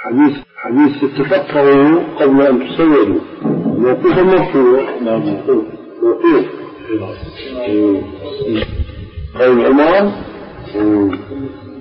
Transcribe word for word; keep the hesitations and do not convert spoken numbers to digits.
حديث حديث تتفقهوا قبل أن تسودوا موقوف مرفوع. نعم موقوف موقوف قول عمر